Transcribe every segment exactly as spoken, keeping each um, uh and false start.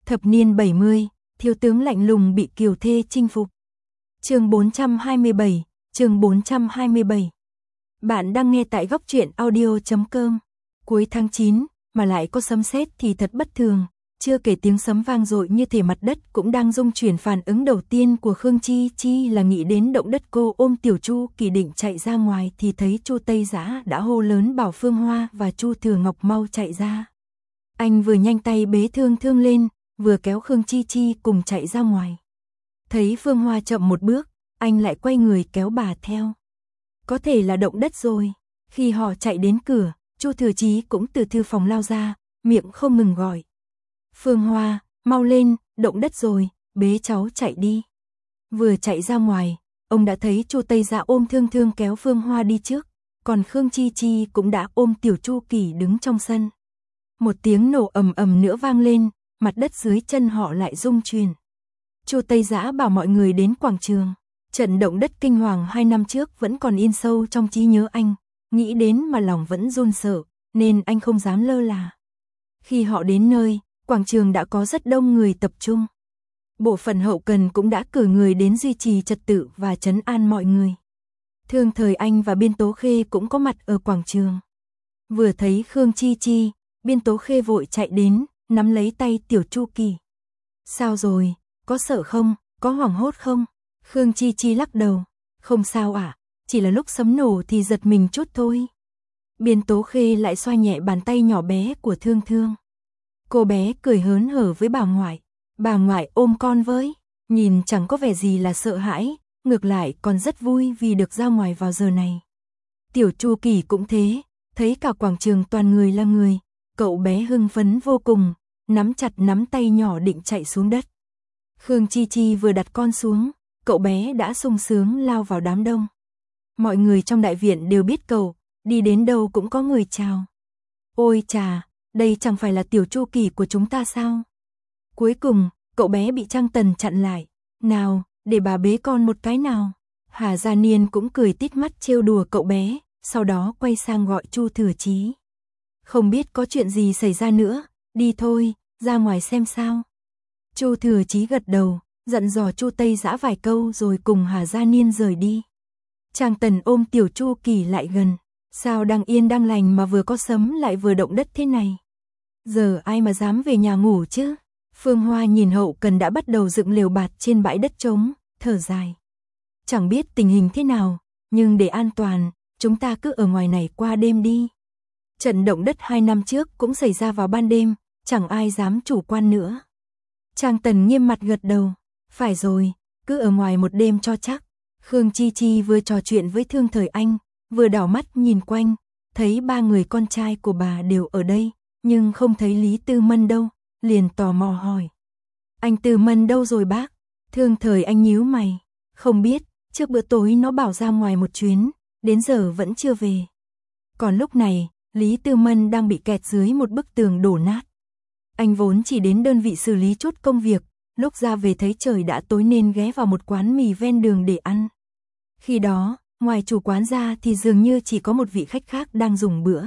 Thập niên bảy mươi, thiếu tướng lạnh lùng bị kiều thê chinh phục. Chương bốn trăm hai mươi bảy, chương bốn trăm hai mươi bảy. Bạn đang nghe tại góc truyện audio chấm com. Cuối tháng chín, mà lại có sấm sét thì thật bất thường, chưa kể tiếng sấm vang dội như thể mặt đất cũng đang rung chuyển. Phản ứng đầu tiên của Khương Chi Chi là nghĩ đến động đất. Cô ôm Tiểu Chu Kỳ định chạy ra ngoài thì thấy Chu Tây Dã đã hô lớn bảo Phương Hoa và Chu Thừa Ngọc mau chạy ra. Anh vừa nhanh tay bế Thương Thương lên, vừa kéo Khương Chi Chi cùng chạy ra ngoài. Thấy Phương Hoa chậm một bước, anh lại quay người kéo bà theo. Có thể là động đất rồi. Khi họ chạy đến cửa, Chu Thừa Chí cũng từ thư phòng lao ra, miệng không ngừng gọi. Phương Hoa, mau lên, động đất rồi, bế cháu chạy đi. Vừa chạy ra ngoài, ông đã thấy Chu Tây Dã ôm Thương Thương kéo Phương Hoa đi trước, còn Khương Chi Chi cũng đã ôm Tiểu Chu Kỳ đứng trong sân. Một tiếng nổ ầm ầm nữa vang lên, mặt đất dưới chân họ lại rung chuyển. Chu Tây Dã bảo mọi người đến quảng trường. Trận động đất kinh hoàng hai năm trước vẫn còn in sâu trong trí nhớ anh, nghĩ đến mà lòng vẫn run sợ, nên anh không dám lơ là. Khi họ đến nơi, quảng trường đã có rất đông người tập trung. Bộ phận hậu cần cũng đã cử người đến duy trì trật tự và trấn an mọi người. Thương Thời Anh và Biên Tố Khê cũng có mặt ở quảng trường. Vừa thấy Khương Chi Chi, Biên Tố Khê vội chạy đến, nắm lấy tay Tiểu Chu Kỳ. Sao rồi, có sợ không, có hoảng hốt không? Khương Chi Chi lắc đầu, không sao ạ, à, chỉ là lúc sấm nổ thì giật mình chút thôi. Biên Tố Khê lại xoa nhẹ bàn tay nhỏ bé của Thương Thương. Cô bé cười hớn hở với bà ngoại, bà ngoại ôm con với, nhìn chẳng có vẻ gì là sợ hãi, ngược lại còn rất vui vì được ra ngoài vào giờ này. Tiểu Chu Kỳ cũng thế, thấy cả quảng trường toàn người là người, cậu bé hưng phấn vô cùng, nắm chặt nắm tay nhỏ định chạy xuống đất. Khương Chi Chi vừa đặt con xuống, cậu bé đã sung sướng lao vào đám đông. Mọi người trong đại viện đều biết cậu, đi đến đâu cũng có người chào. Ôi chà, đây chẳng phải là Tiểu Chu Kỳ của chúng ta sao? Cuối cùng, cậu bé bị Trang Tần chặn lại. Nào, để bà bế con một cái nào. Hà Gia Niên cũng cười tít mắt trêu đùa cậu bé, sau đó quay sang gọi Chu Thừa Chí. Không biết có chuyện gì xảy ra nữa, đi thôi, ra ngoài xem sao. Chu Thừa Chí gật đầu, dặn dò Chu Tây Dã vài câu rồi cùng Hà Gia Niên rời đi. Trang Tần ôm Tiểu Chu Kỳ lại gần. Sao đang yên đang lành mà vừa có sấm lại vừa động đất thế này? Giờ ai mà dám về nhà ngủ chứ? Phương Hoa nhìn hậu cần đã bắt đầu dựng lều bạt trên bãi đất trống, thở dài. Chẳng biết tình hình thế nào, nhưng để an toàn, chúng ta cứ ở ngoài này qua đêm đi. Trận động đất hai năm trước cũng xảy ra vào ban đêm, chẳng ai dám chủ quan nữa. Trang Tần nghiêm mặt gật đầu. Phải rồi, cứ ở ngoài một đêm cho chắc. Khương Chi Chi vừa trò chuyện với Thương Thời Anh, vừa đảo mắt nhìn quanh, thấy ba người con trai của bà đều ở đây, nhưng không thấy Lý Tư Mân đâu, liền tò mò hỏi. Anh Tư Mân đâu rồi bác? Thương Thời Anh nhíu mày, không biết, trước bữa tối nó bảo ra ngoài một chuyến, đến giờ vẫn chưa về. Còn lúc này, Lý Tư Mân đang bị kẹt dưới một bức tường đổ nát. Anh vốn chỉ đến đơn vị xử lý chút công việc, lúc ra về thấy trời đã tối nên ghé vào một quán mì ven đường để ăn. Khi đó, ngoài chủ quán ra thì dường như chỉ có một vị khách khác đang dùng bữa.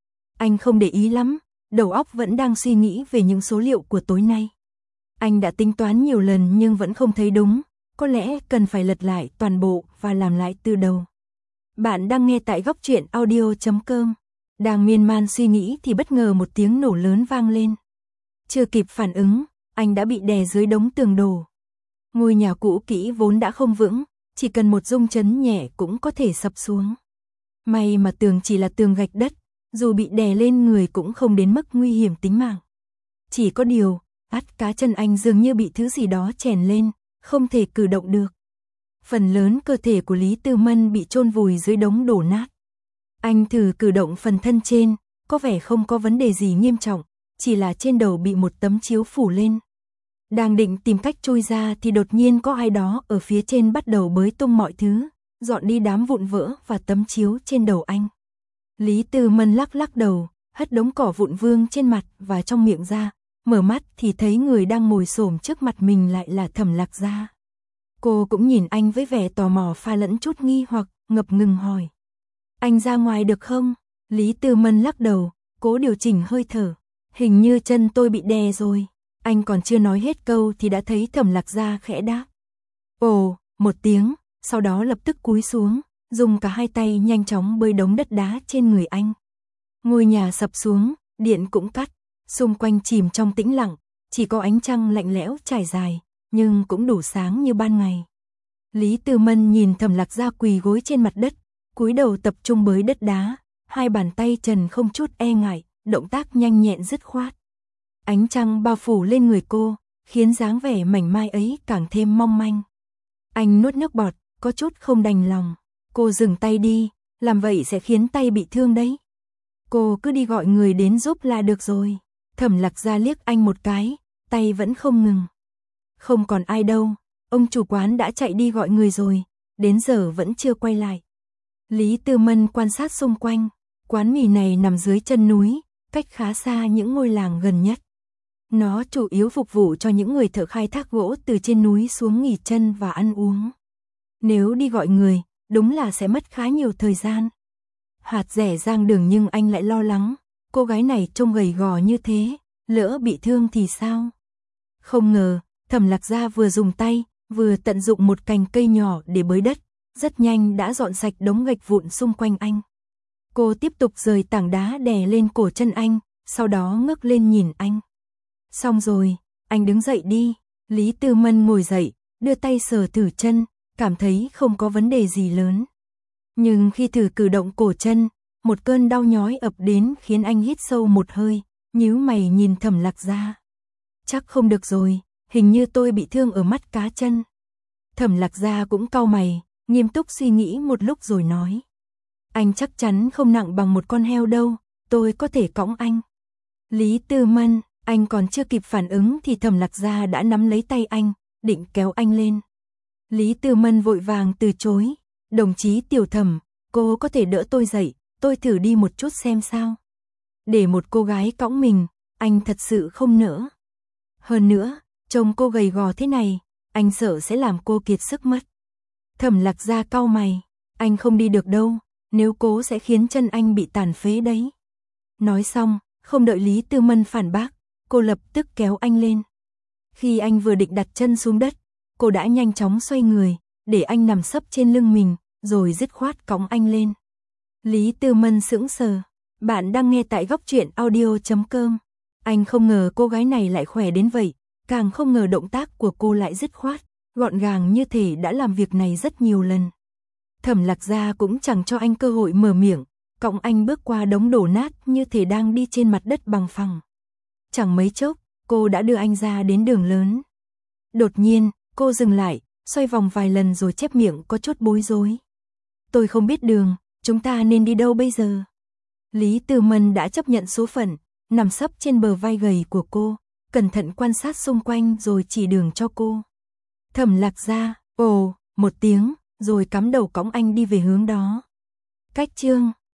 Anh không để ý lắm, đầu óc vẫn đang suy nghĩ về những số liệu của tối nay. Anh đã tính toán nhiều lần nhưng vẫn không thấy đúng, có lẽ cần phải lật lại toàn bộ và làm lại từ đầu. Bạn đang nghe tại góc truyện audio chấm com. Đang miên man suy nghĩ thì bất ngờ một tiếng nổ lớn vang lên. Chưa kịp phản ứng, anh đã bị đè dưới đống tường đổ. Ngôi nhà cũ kỹ vốn đã không vững, chỉ cần một rung chấn nhẹ cũng có thể sập xuống. May mà tường chỉ là tường gạch đất, dù bị đè lên người cũng không đến mức nguy hiểm tính mạng. Chỉ có điều, át cá chân anh dường như bị thứ gì đó chèn lên, không thể cử động được. Phần lớn cơ thể của Lý Tư Mân bị chôn vùi dưới đống đổ nát. Anh thử cử động phần thân trên, có vẻ không có vấn đề gì nghiêm trọng, chỉ là trên đầu bị một tấm chiếu phủ lên. Đang định tìm cách chui ra thì đột nhiên có ai đó ở phía trên bắt đầu bới tung mọi thứ, dọn đi đám vụn vỡ và tấm chiếu trên đầu anh. Lý Tư Mân lắc lắc đầu, hất đống cỏ vụn vương trên mặt và trong miệng ra, mở mắt thì thấy người đang ngồi xổm trước mặt mình lại là Thẩm Lạc Gia. Cô cũng nhìn anh với vẻ tò mò pha lẫn chút nghi hoặc, ngập ngừng hỏi. Anh ra ngoài được không? Lý Tư Mân lắc đầu, cố điều chỉnh hơi thở. Hình như chân tôi bị đè rồi. Anh còn chưa nói hết câu thì đã thấy Thẩm Lạc Gia khẽ đáp. Ồ, một tiếng, sau đó lập tức cúi xuống, dùng cả hai tay nhanh chóng bơi đống đất đá trên người anh. Ngôi nhà sập xuống, điện cũng cắt, xung quanh chìm trong tĩnh lặng, chỉ có ánh trăng lạnh lẽo trải dài, nhưng cũng đủ sáng như ban ngày. Lý Tư Mân nhìn Thẩm Lạc Gia quỳ gối trên mặt đất, cúi đầu tập trung bới đất đá, hai bàn tay trần không chút e ngại, động tác nhanh nhẹn dứt khoát. Ánh trăng bao phủ lên người cô, khiến dáng vẻ mảnh mai ấy càng thêm mong manh. Anh nuốt nước bọt, có chút không đành lòng. Cô dừng tay đi, làm vậy sẽ khiến tay bị thương đấy. Cô cứ đi gọi người đến giúp là được rồi. Thẩm Lạc Gia liếc anh một cái, tay vẫn không ngừng. Không còn ai đâu, ông chủ quán đã chạy đi gọi người rồi, đến giờ vẫn chưa quay lại. Lý Tư Mân quan sát xung quanh, quán mì này nằm dưới chân núi, cách khá xa những ngôi làng gần nhất. Nó chủ yếu phục vụ cho những người thợ khai thác gỗ từ trên núi xuống nghỉ chân và ăn uống. Nếu đi gọi người, đúng là sẽ mất khá nhiều thời gian. Hạt rẻ giang đường nhưng anh lại lo lắng, cô gái này trông gầy gò như thế, lỡ bị thương thì sao? Không ngờ, Thẩm Lạc Gia vừa dùng tay, vừa tận dụng một cành cây nhỏ để bới đất, rất nhanh đã dọn sạch đống gạch vụn xung quanh anh. Cô tiếp tục rời tảng đá đè lên cổ chân anh, sau đó ngước lên nhìn anh. Xong rồi, anh đứng dậy đi. Lý Tư Mân ngồi dậy, đưa tay sờ thử chân, cảm thấy không có vấn đề gì lớn. Nhưng khi thử cử động cổ chân, một cơn đau nhói ập đến khiến anh hít sâu một hơi, nhíu mày nhìn Thẩm Lạc Gia. Chắc không được rồi, hình như tôi bị thương ở mắt cá chân. Thẩm Lạc Gia cũng cau mày, nghiêm túc suy nghĩ một lúc rồi nói. Anh chắc chắn không nặng bằng một con heo đâu, tôi có thể cõng anh. Lý Tư Mân, anh còn chưa kịp phản ứng thì Thẩm Lạc Gia đã nắm lấy tay anh, định kéo anh lên. Lý Tư Mân vội vàng từ chối. Đồng chí Tiểu Thẩm, cô có thể đỡ tôi dậy, tôi thử đi một chút xem sao. Để một cô gái cõng mình, anh thật sự không nỡ. Hơn nữa, trông cô gầy gò thế này, anh sợ sẽ làm cô kiệt sức mất. Thẩm Lạc Gia cau mày, anh không đi được đâu, nếu cố sẽ khiến chân anh bị tàn phế đấy. Nói xong, không đợi Lý Tư Mân phản bác, cô lập tức kéo anh lên. Khi anh vừa định đặt chân xuống đất, cô đã nhanh chóng xoay người, để anh nằm sấp trên lưng mình, rồi dứt khoát cõng anh lên. Lý Tư Mân sững sờ, bạn đang nghe tại góc truyện audio chấm com. Anh không ngờ cô gái này lại khỏe đến vậy, càng không ngờ động tác của cô lại dứt khoát, gọn gàng như thể đã làm việc này rất nhiều lần. Thẩm Lạc Gia cũng chẳng cho anh cơ hội mở miệng, cõng anh bước qua đống đổ nát như thể đang đi trên mặt đất bằng phẳng. Chẳng mấy chốc, cô đã đưa anh ra đến đường lớn. Đột nhiên, cô dừng lại, xoay vòng vài lần rồi chép miệng có chút bối rối. Tôi không biết đường, chúng ta nên đi đâu bây giờ? Lý Tư Mân đã chấp nhận số phận, nằm sấp trên bờ vai gầy của cô, cẩn thận quan sát xung quanh rồi chỉ đường cho cô. Thẩm Lạc Gia, ồ, một tiếng, rồi cắm đầu cõng anh đi về hướng đó. Cách chương